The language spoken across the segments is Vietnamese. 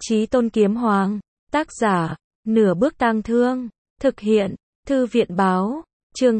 Chí Tôn Kiếm Hoàng. Tác giả, Nửa Bước Tang Thương. Thực hiện, Thư viện báo. Chương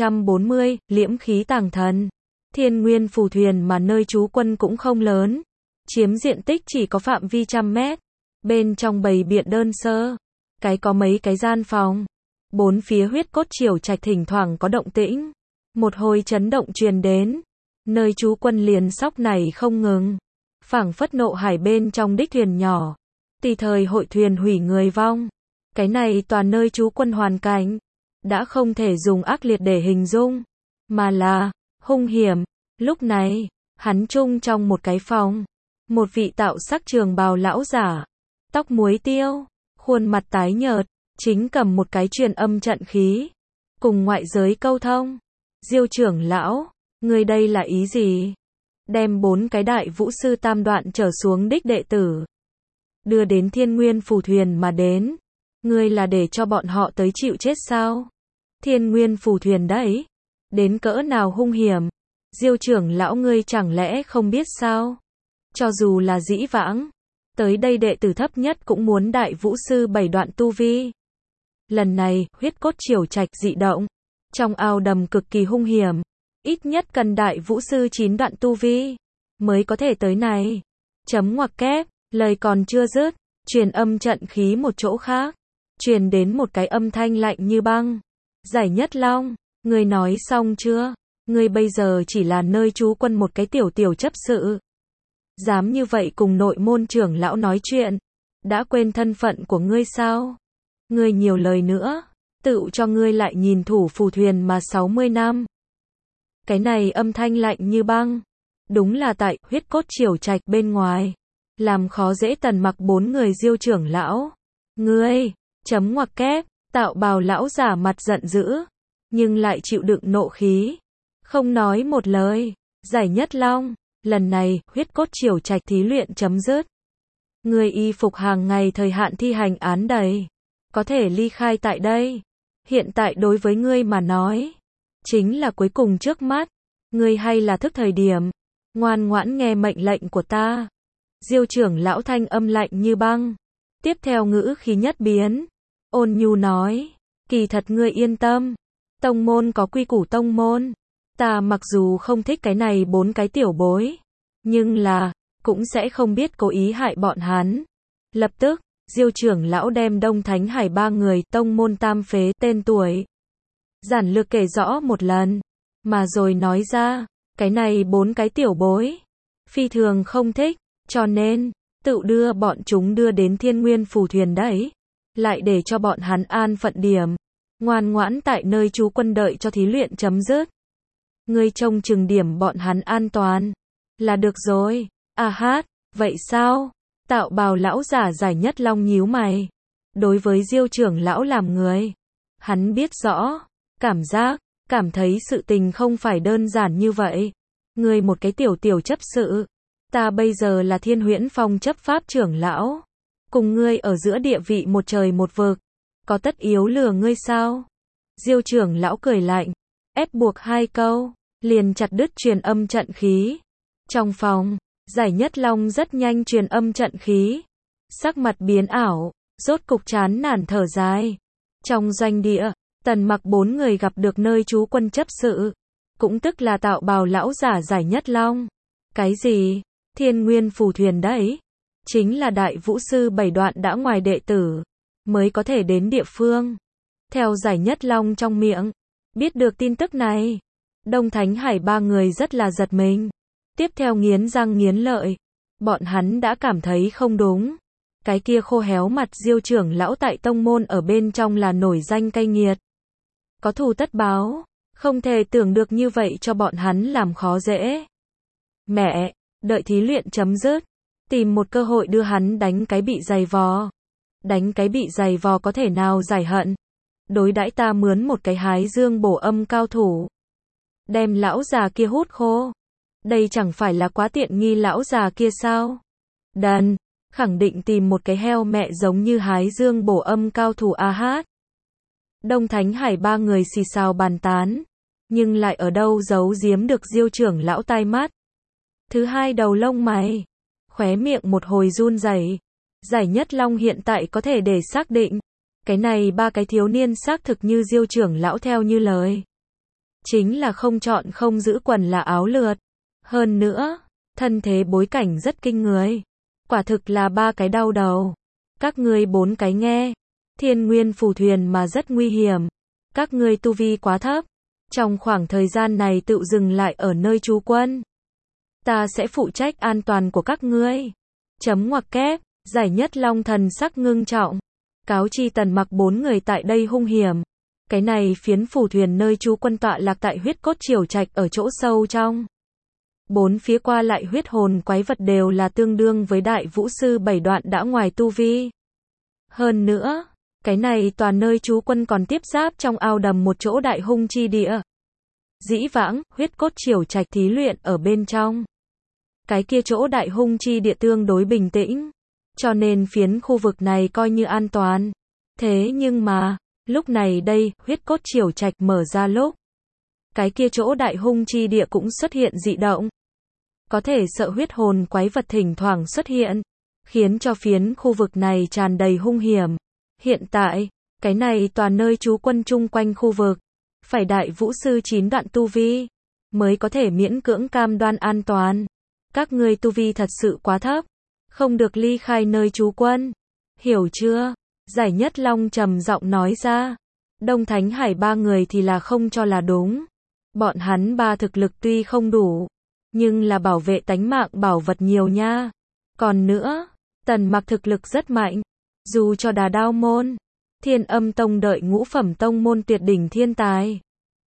240, Liễm Khí Tàng Thần. Thiên Nguyên Phù Thuyền mà nơi trú quân cũng không lớn. Chiếm diện tích chỉ có phạm vi trăm mét. Bên trong bày biện đơn sơ. Có mấy cái gian phòng. Bốn phía huyết cốt triều trạch thỉnh thoảng có động tĩnh. Một hồi chấn động truyền đến. Nơi trú quân liền sóc này không ngừng. Phảng phất nộ hải bên trong đích thuyền nhỏ. Tùy thời hội thuyền hủy người vong. Cái này toàn nơi trú quân hoàn cảnh. Đã không thể dùng ác liệt để hình dung. Mà là, hung hiểm. Lúc này, hắn chung trong một cái phòng. Một vị tạo sắc trường bào lão giả. Tóc muối tiêu. Khuôn mặt tái nhợt. Chính cầm một cái truyền âm trận khí. Cùng ngoại giới câu thông. Diêu trưởng lão, ngươi đây là ý gì? Đem 4 cái đại vũ sư tam đoạn trở xuống đích đệ tử. Đưa đến Thiên Nguyên Phù Thuyền mà đến. Ngươi là để cho bọn họ tới chịu chết sao? Thiên Nguyên Phù Thuyền đấy. Đến cỡ nào hung hiểm? Diêu trưởng lão ngươi chẳng lẽ không biết sao? Cho dù là dĩ vãng. Tới đây đệ tử thấp nhất cũng muốn đại vũ sư 7 đoạn tu vi. Lần này, huyết cốt triều trạch dị động. Trong ao đầm cực kỳ hung hiểm. Ít nhất cần đại vũ sư 9 đoạn tu vi. Mới có thể tới này. Chấm ngoặc kép. Lời còn chưa dứt. Truyền âm trận khí một chỗ khác. Truyền đến một cái âm thanh lạnh như băng. Giải Nhất Long. Ngươi nói xong chưa? Ngươi bây giờ chỉ là nơi trú quân một cái tiểu chấp sự. Dám như vậy cùng nội môn trưởng lão nói chuyện. Đã quên thân phận của ngươi sao? Ngươi nhiều lời nữa. Tự cho ngươi lại nhìn thủ phù thuyền mà 60 năm. Cái này âm thanh lạnh như băng. Đúng là tại huyết cốt triều trạch bên ngoài. Làm khó dễ Tần Mặc 4 người Diêu trưởng lão. Ngươi, chấm ngoặc kép, tạo bào lão giả mặt giận dữ. Nhưng lại chịu đựng nộ khí. Không nói một lời. Giải Nhất Long. Lần này, huyết cốt triều trạch thí luyện chấm dứt. Ngươi y phục hàng ngày thời hạn thi hành án đầy. Có thể ly khai tại đây. Hiện tại đối với ngươi mà nói. Chính là cuối cùng trước mắt. Ngươi hay là thức thời điểm. Ngoan ngoãn nghe mệnh lệnh của ta. Diêu trưởng lão thanh âm lạnh như băng. Tiếp theo ngữ khí nhất biến. Ôn nhu nói. Kỳ thật ngươi yên tâm. Tông môn có quy củ tông môn. Ta mặc dù không thích cái này 4 cái tiểu bối. Nhưng là, cũng sẽ không biết cố ý hại bọn hắn. Lập tức, Diêu trưởng lão đem Đông Thánh Hải 3 người tông môn tam phế tên tuổi. Giản lược kể rõ một lần. Mà rồi nói ra, cái này 4 cái tiểu bối. Phi thường không thích, cho nên, tự đưa bọn chúng đưa đến Thiên Nguyên Phù Thuyền đấy. Lại để cho bọn hắn an phận điểm. Ngoan ngoãn tại nơi trú quân đợi cho thí luyện chấm dứt. Ngươi trông chừng điểm bọn hắn an toàn. Là được rồi. À hát, vậy sao? Tạo bào lão giả Giải Nhất Long nhíu mày. Đối với Diêu trưởng lão làm người. Hắn biết rõ. Cảm thấy sự tình không phải đơn giản như vậy. Ngươi một cái tiểu chấp sự. Ta bây giờ là Thiên Huyễn Phong chấp pháp trưởng lão. Cùng ngươi ở giữa địa vị một trời một vực. Có tất yếu lừa ngươi sao? Diêu trưởng lão cười lạnh. Ép buộc 2 câu. Liền chặt đứt truyền âm trận khí. Trong phòng, Giải Nhất Long rất nhanh truyền âm trận khí. Sắc mặt biến ảo, rốt cục chán nản thở dài. Trong doanh địa, Tần Mặc 4 người gặp được nơi trú quân chấp sự. Cũng tức là tạo bào lão giả Giải Nhất Long. Cái gì? Thiên Nguyên Phù Thuyền đấy. Chính là đại vũ sư 7 đoạn đã ngoài đệ tử. Mới có thể đến địa phương. Theo Giải Nhất Long trong miệng. Biết được tin tức này. Đông Thánh Hải 3 người rất là giật mình. Tiếp theo nghiến răng nghiến lợi. Bọn hắn đã cảm thấy không đúng. Cái kia khô héo mặt Diêu trưởng lão tại tông môn ở bên trong là nổi danh cay nghiệt. Có thù tất báo. Không thể tưởng được như vậy cho bọn hắn làm khó dễ. Mẹ, đợi thí luyện chấm dứt. Tìm một cơ hội đưa hắn đánh cái bị dày vò. Đánh cái bị dày vò có thể nào giải hận. Đối đãi ta mướn một cái hái dương bổ âm cao thủ. Đem lão già kia hút khô. Đây chẳng phải là quá tiện nghi lão già kia sao? Đần, khẳng định tìm một cái heo mẹ giống như hái dương bổ âm cao thủ a hát. Đông Thánh Hải 3 người xì xào bàn tán. Nhưng lại ở đâu giấu giếm được Diêu trưởng lão tai mắt. Thứ hai đầu lông mày. Khóe miệng một hồi run rẩy. Giải Nhất Long hiện tại có thể để xác định, cái này ba cái thiếu niên xác thực như Diêu trưởng lão theo như lời. Chính là không chọn không giữ quần là áo lượt. Hơn nữa, thân thế bối cảnh rất kinh người. Quả thực là ba cái đau đầu. Các ngươi bốn cái nghe. Thiên Nguyên phù thuyền mà rất nguy hiểm. Các ngươi tu vi quá thấp. Trong khoảng thời gian này tự dừng lại ở nơi trú quân. Ta sẽ phụ trách an toàn của các ngươi. Chấm ngoặc kép, Giải Nhất Long thần sắc ngưng trọng. Cáo chi Tần Mặc bốn người tại đây hung hiểm. Cái này phiến phù thuyền nơi trú quân tọa lạc tại huyết cốt triều trạch ở chỗ sâu trong. Bốn phía qua lại huyết hồn quái vật đều là tương đương với đại vũ sư 7 đoạn đã ngoài tu vi. Hơn nữa, cái này toàn nơi trú quân còn tiếp giáp trong ao đầm một chỗ đại hung chi địa. Dĩ vãng, huyết cốt triều trạch thí luyện ở bên trong. Cái kia chỗ đại hung chi địa tương đối bình tĩnh. Cho nên phiến khu vực này coi như an toàn. Thế nhưng mà, lúc này đây, huyết cốt triều trạch mở ra lúc. Cái kia chỗ đại hung chi địa cũng xuất hiện dị động. Có thể sợ huyết hồn quái vật thỉnh thoảng xuất hiện. Khiến cho phiến khu vực này tràn đầy hung hiểm. Hiện tại, cái này toàn nơi trú quân chung quanh khu vực. Phải đại vũ sư 9 đoạn tu vi. Mới có thể miễn cưỡng cam đoan an toàn. Các ngươi tu vi thật sự quá thấp. Không được ly khai nơi trú quân. Hiểu chưa? Giải Nhất Long trầm giọng nói ra. Đông Thánh Hải ba người thì là không cho là đúng. Bọn hắn ba thực lực tuy không đủ. Nhưng là bảo vệ tánh mạng bảo vật nhiều nha. Còn nữa, Tần Mặc thực lực rất mạnh. Dù cho Đà Đao môn, Thiên Âm tông đợi ngũ phẩm tông môn tuyệt đỉnh thiên tài.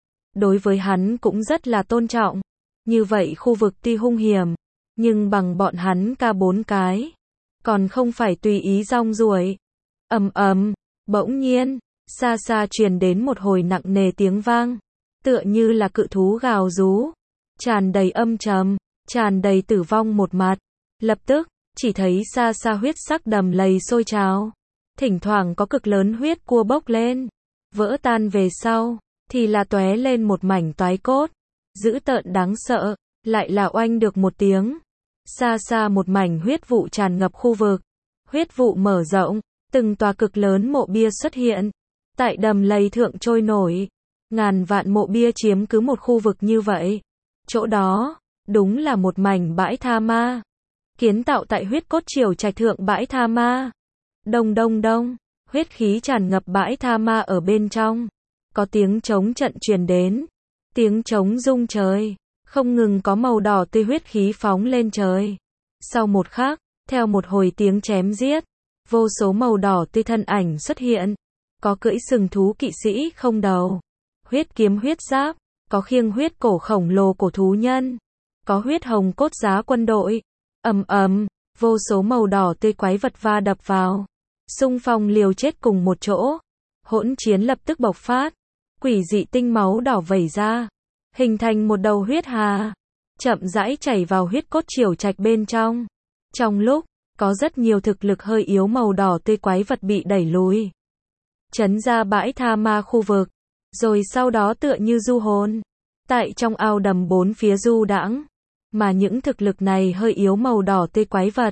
Đối với hắn cũng rất là tôn trọng. Như vậy khu vực tuy hung hiểm. Nhưng bằng bọn hắn ca 4 cái. Còn không phải tùy ý rong ruổi. Ầm ầm, bỗng nhiên, xa xa truyền đến một hồi nặng nề tiếng vang. Tựa như là cự thú gào rú. Tràn đầy âm trầm, tràn đầy tử vong một mặt. Lập tức, chỉ thấy xa xa huyết sắc đầm lầy sôi trào. Thỉnh thoảng có cực lớn huyết cua bốc lên. Vỡ tan về sau, thì là tóe lên một mảnh toái cốt. Dữ tợn đáng sợ, lại là oanh được một tiếng. Xa xa một mảnh huyết vụ tràn ngập khu vực. Huyết vụ mở rộng, từng tòa cực lớn mộ bia xuất hiện. Tại đầm lầy thượng trôi nổi. Ngàn vạn mộ bia chiếm cứ một khu vực như vậy. Chỗ đó, đúng là một mảnh bãi tha ma. Kiến tạo tại huyết cốt triều trạch thượng bãi tha ma. Đông đông đông, huyết khí tràn ngập bãi tha ma ở bên trong. Có tiếng trống trận truyền đến. Tiếng trống rung trời. Không ngừng có màu đỏ tươi huyết khí phóng lên trời. Sau một khắc, theo một hồi tiếng chém giết, vô số màu đỏ tươi thân ảnh xuất hiện. Có cưỡi sừng thú kỵ sĩ không đầu. Huyết kiếm huyết giáp. Có khiêng huyết cổ khổng lồ cổ thú nhân. Có huyết hồng cốt giá quân đội. Ầm ầm, vô số màu đỏ tươi quái vật va đập vào. Xung phong liều chết cùng một chỗ. Hỗn chiến lập tức bộc phát. Quỷ dị tinh máu đỏ vẩy ra. Hình thành một đầu huyết hà. Chậm rãi chảy vào huyết cốt triều trạch bên trong. Trong lúc, có rất nhiều thực lực hơi yếu màu đỏ tươi quái vật bị đẩy lùi. Trấn ra bãi tha ma khu vực. Rồi sau đó tựa như du hồn. Tại trong ao đầm bốn phía du đãng. Mà những thực lực này hơi yếu màu đỏ tươi quái vật.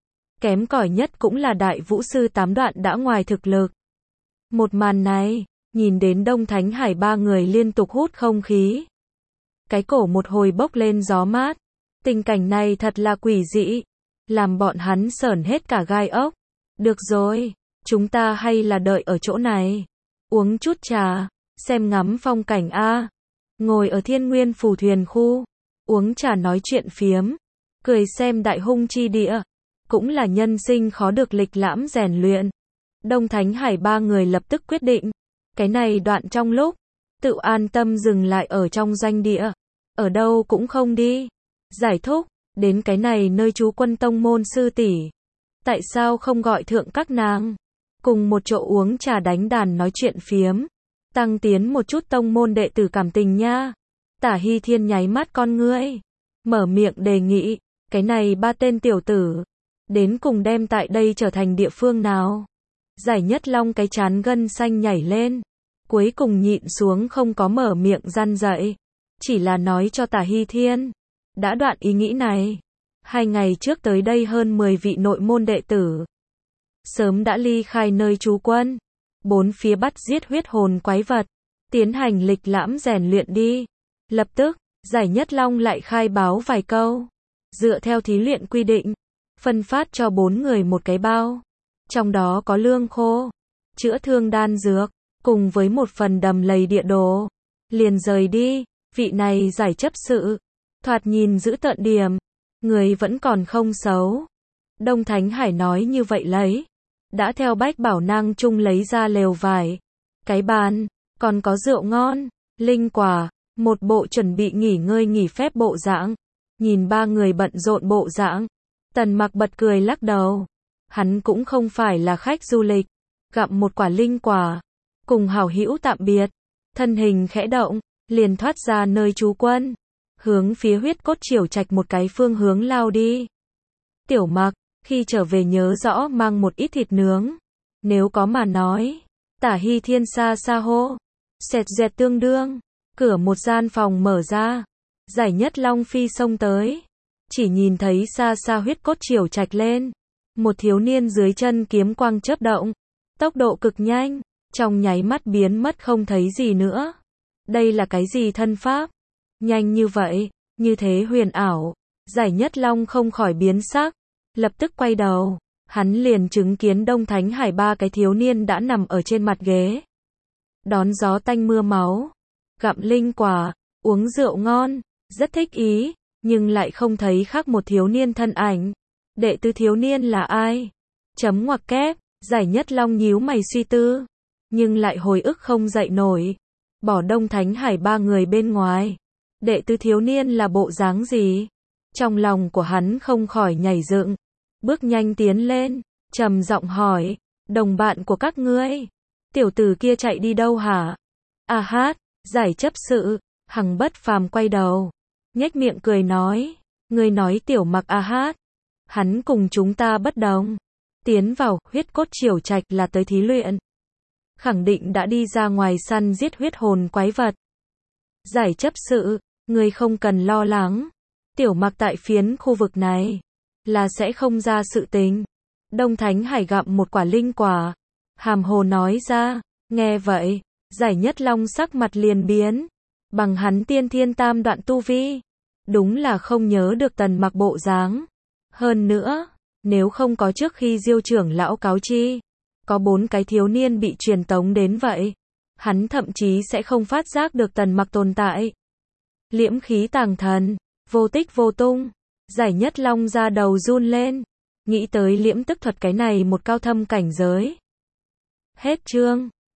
Kém cỏi nhất cũng là đại vũ sư 8 đoạn đã ngoài thực lực. Một màn này, nhìn đến Đông Thánh Hải ba người liên tục hút không khí. Cái cổ một hồi bốc lên gió mát. Tình cảnh này thật là quỷ dị. Làm bọn hắn sởn hết cả gai ốc. Được rồi, chúng ta hay là đợi ở chỗ này. Uống chút trà. Xem ngắm phong cảnh a. Ngồi ở Thiên Nguyên phù thuyền khu. Uống trà nói chuyện phiếm. Cười xem đại hung chi địa. Cũng là nhân sinh khó được lịch lãm rèn luyện. Đông Thánh Hải ba người lập tức quyết định. Cái này đoạn trong lúc. Tự an tâm dừng lại ở trong doanh địa. Ở đâu cũng không đi. Giải thúc. Đến cái này nơi trú quân tông môn sư tỷ. Tại sao không gọi thượng các nàng. Cùng một chỗ uống trà đánh đàn nói chuyện phiếm. Tăng tiến một chút tông môn đệ tử cảm tình nha. Tả Hy Thiên nháy mắt con ngươi. Mở miệng đề nghị. Cái này ba tên tiểu tử. Đến cùng đem tại đây trở thành địa phương nào. Giải Nhất Long cái chán gân xanh nhảy lên. Cuối cùng nhịn xuống không có mở miệng răn dậy. Chỉ là nói cho Tả Hy Thiên. Đã đoạn ý nghĩ này. 2 ngày trước tới đây hơn 10 vị nội môn đệ tử. sớm đã ly khai nơi trú quân. Bốn phía bắt giết huyết hồn quái vật, tiến hành lịch lãm rèn luyện đi. Lập tức, Giải Nhất Long lại khai báo vài câu. Dựa theo thí luyện quy định, phân phát cho 4 người một cái bao. Trong đó có lương khô, chữa thương đan dược, cùng với một phần đầm lầy địa đồ. Liền rời đi, vị này giải chấp sự. Thoạt nhìn dữ tợn điểm, người vẫn còn không xấu. Đông Thánh Hải nói như vậy lấy. Đã theo Bách Bảo Nang Trung lấy ra lều vải, cái bàn, còn có rượu ngon, linh quả, một bộ chuẩn bị nghỉ ngơi nghỉ phép bộ dạng. Nhìn ba người bận rộn bộ dạng, Tần Mặc bật cười lắc đầu. Hắn cũng không phải là khách du lịch, gặm một quả linh quả, cùng hảo hữu tạm biệt, thân hình khẽ động, liền thoát ra nơi trú quân, hướng phía Huyết Cốt Triểu Trạch một cái phương hướng lao đi. Tiểu Mặc, khi trở về nhớ rõ mang một ít thịt nướng, nếu có mà nói. Tả Hy Thiên xa xa hô, xẹt dẹt tương đương, cửa một gian phòng mở ra, Giải Nhất Long phi xông tới, chỉ nhìn thấy xa xa Huyết Cốt Triểu Trạch lên, một thiếu niên dưới chân kiếm quang chớp động, tốc độ cực nhanh, trong nháy mắt biến mất không thấy gì nữa. Đây là cái gì thân pháp? Nhanh như vậy, như thế huyền ảo. Giải Nhất Long không khỏi biến sắc, lập tức quay đầu, hắn liền chứng kiến Đông Thánh Hải ba cái thiếu niên đã nằm ở trên mặt ghế. Đón gió tanh mưa máu, gặm linh quả, uống rượu ngon, rất thích ý, nhưng lại không thấy khác một thiếu niên thân ảnh. Đệ tứ thiếu niên là ai? Chấm ngoặc kép, Giải Nhất Long nhíu mày suy tư, nhưng lại hồi ức không dậy nổi. Bỏ Đông Thánh Hải ba người bên ngoài, đệ tứ thiếu niên là bộ dáng gì? Trong lòng của hắn không khỏi nhảy dựng, bước nhanh tiến lên, trầm giọng hỏi, đồng bạn của các ngươi, tiểu tử kia chạy đi đâu hả? A hát, Giải chấp sự, Hằng Bất Phàm quay đầu, nhếch miệng cười nói, ngươi nói Tiểu Mặc A hát, hắn cùng chúng ta bất đồng, tiến vào Huyết Cốt Triểu Trạch là tới thí luyện, khẳng định đã đi ra ngoài săn giết huyết hồn quái vật. Giải chấp sự, ngươi không cần lo lắng, Tiểu Mặc tại phiến khu vực này là sẽ không ra sự tình. Đông Thánh Hải gặm một quả linh quả, hàm hồ nói ra. Nghe vậy, Giải Nhất Long sắc mặt liền biến, bằng hắn tiên thiên tam đoạn tu vi, đúng là không nhớ được Tần Mặc bộ dáng. Hơn nữa, nếu không có trước khi Diêu trưởng lão cáo chi, có 4 cái thiếu niên bị truyền tống đến vậy, hắn thậm chí sẽ không phát giác được Tần Mặc tồn tại. Liễm khí tàng thần, vô tích vô tung, Giải Nhất Long ra đầu run lên, nghĩ tới liễm tức thuật cái này một cao thâm cảnh giới. Hết chương.